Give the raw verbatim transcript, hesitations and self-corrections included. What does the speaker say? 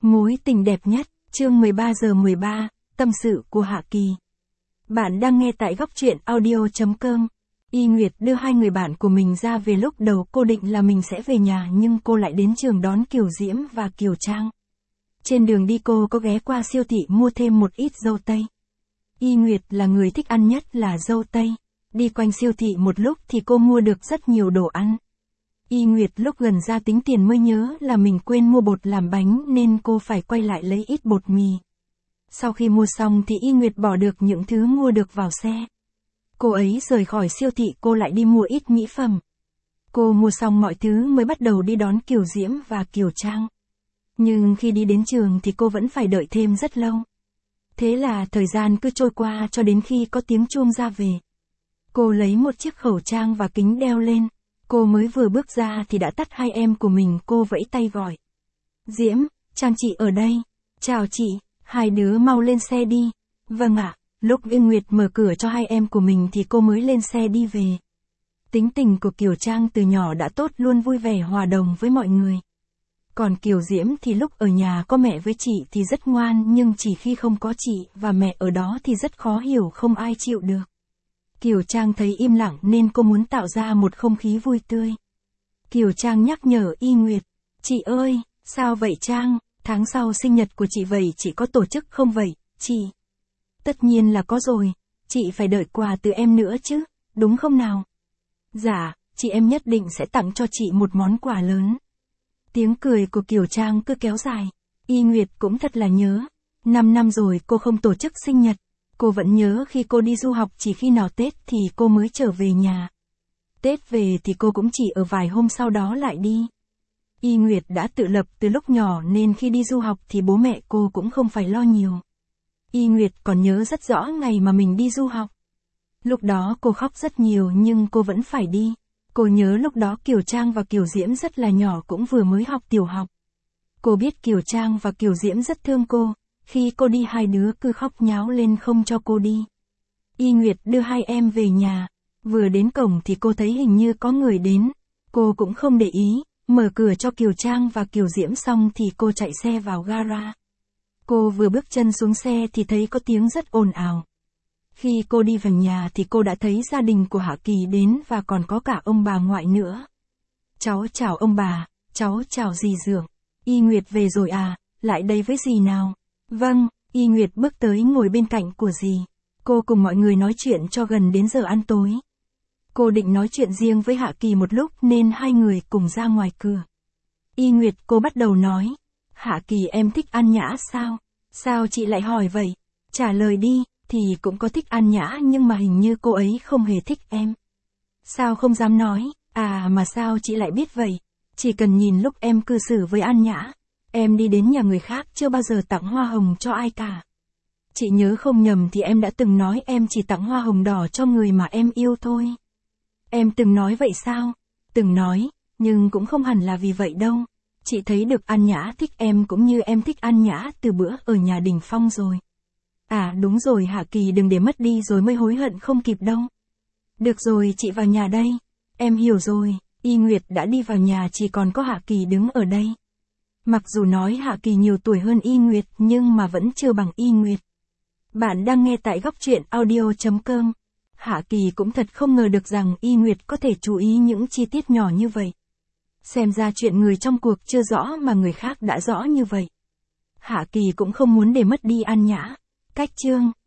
Mối tình đẹp nhất, chương mười ba giờ mười ba, tâm sự của Hạ Kỳ. Bạn đang nghe tại góc truyện audio chấm com. Y Nguyệt đưa hai người bạn của mình ra về, lúc đầu cô định là mình sẽ về nhà nhưng cô lại đến trường đón Kiều Diễm và Kiều Trang. Trên đường đi cô có ghé qua siêu thị mua thêm một ít dâu tây. Y Nguyệt là người thích ăn nhất là dâu tây. Đi quanh siêu thị một lúc thì cô mua được rất nhiều đồ ăn. Y Nguyệt lúc gần ra tính tiền mới nhớ là mình quên mua bột làm bánh nên cô phải quay lại lấy ít bột mì. Sau khi mua xong thì Y Nguyệt bỏ được những thứ mua được vào xe. Cô ấy rời khỏi siêu thị, cô lại đi mua ít mỹ phẩm. Cô mua xong mọi thứ mới bắt đầu đi đón Kiều Diễm và Kiều Trang. Nhưng khi đi đến trường thì cô vẫn phải đợi thêm rất lâu. Thế là thời gian cứ trôi qua cho đến khi có tiếng chuông ra về. Cô lấy một chiếc khẩu trang và kính đeo lên. Cô mới vừa bước ra thì đã tắt hai em của mình, cô vẫy tay gọi. Diễm, Trang chị ở đây. Chào chị, hai đứa mau lên xe đi. Vâng ạ, lúc Y Nguyệt mở cửa cho hai em của mình thì cô mới lên xe đi về. Tính tình của Kiều Trang từ nhỏ đã tốt, luôn vui vẻ hòa đồng với mọi người. Còn Kiều Diễm thì lúc ở nhà có mẹ với chị thì rất ngoan, nhưng chỉ khi không có chị và mẹ ở đó thì rất khó hiểu, không ai chịu được. Kiều Trang thấy im lặng nên cô muốn tạo ra một không khí vui tươi. Kiều Trang nhắc nhở Y Nguyệt. Chị ơi, sao vậy Trang, tháng sau sinh nhật của chị vậy, chị có tổ chức không vậy, chị? Tất nhiên là có rồi, chị phải đợi quà từ em nữa chứ, đúng không nào? Dạ, chị em nhất định sẽ tặng cho chị một món quà lớn. Tiếng cười của Kiều Trang cứ kéo dài. Y Nguyệt cũng thật là nhớ. Năm năm rồi cô không tổ chức sinh nhật. Cô vẫn nhớ khi cô đi du học chỉ khi nào Tết thì cô mới trở về nhà. Tết về thì cô cũng chỉ ở vài hôm sau đó lại đi. Y Nguyệt đã tự lập từ lúc nhỏ nên khi đi du học thì bố mẹ cô cũng không phải lo nhiều. Y Nguyệt còn nhớ rất rõ ngày mà mình đi du học. Lúc đó cô khóc rất nhiều nhưng cô vẫn phải đi. Cô nhớ lúc đó Kiều Trang và Kiều Diễm rất là nhỏ, cũng vừa mới học tiểu học. Cô biết Kiều Trang và Kiều Diễm rất thương cô. Khi cô đi hai đứa cứ khóc nháo lên không cho cô đi. Y Nguyệt đưa hai em về nhà. Vừa đến cổng thì cô thấy hình như có người đến. Cô cũng không để ý, mở cửa cho Kiều Trang và Kiều Diễm xong thì cô chạy xe vào gara. Cô vừa bước chân xuống xe thì thấy có tiếng rất ồn ào. Khi cô đi vào nhà thì cô đã thấy gia đình của Hạ Kỳ đến và còn có cả ông bà ngoại nữa. Cháu chào ông bà, cháu chào dì Dượng. Y Nguyệt về rồi à, lại đây với dì nào. Vâng, Y Nguyệt bước tới ngồi bên cạnh của dì. Cô cùng mọi người nói chuyện cho gần đến giờ ăn tối. Cô định nói chuyện riêng với Hạ Kỳ một lúc nên hai người cùng ra ngoài cửa. Y Nguyệt cô bắt đầu nói. Hạ Kỳ, em thích An Nhã sao? Sao chị lại hỏi vậy? Trả lời đi, thì cũng có thích An Nhã nhưng mà hình như cô ấy không hề thích em. Sao không dám nói? À mà sao chị lại biết vậy? Chỉ cần nhìn lúc em cư xử với An Nhã. Em đi đến nhà người khác chưa bao giờ tặng hoa hồng cho ai cả. Chị nhớ không nhầm thì em đã từng nói em chỉ tặng hoa hồng đỏ cho người mà em yêu thôi. Em từng nói vậy sao? Từng nói, nhưng cũng không hẳn là vì vậy đâu. Chị thấy được An Nhã thích em cũng như em thích An Nhã từ bữa ở nhà Đình Phong rồi. À đúng rồi Hạ Kỳ, đừng để mất đi rồi mới hối hận không kịp đâu. Được rồi, chị vào nhà đây. Em hiểu rồi. Y Nguyệt đã đi vào nhà, chỉ còn có Hạ Kỳ đứng ở đây. Mặc dù nói Hạ Kỳ nhiều tuổi hơn Y Nguyệt nhưng mà vẫn chưa bằng Y Nguyệt. Bạn đang nghe tại góc truyện audio chấm com. Hạ Kỳ cũng thật không ngờ được rằng Y Nguyệt có thể chú ý những chi tiết nhỏ như vậy. Xem ra chuyện người trong cuộc chưa rõ mà người khác đã rõ như vậy. Hạ Kỳ cũng không muốn để mất đi An Nhã. Cách chương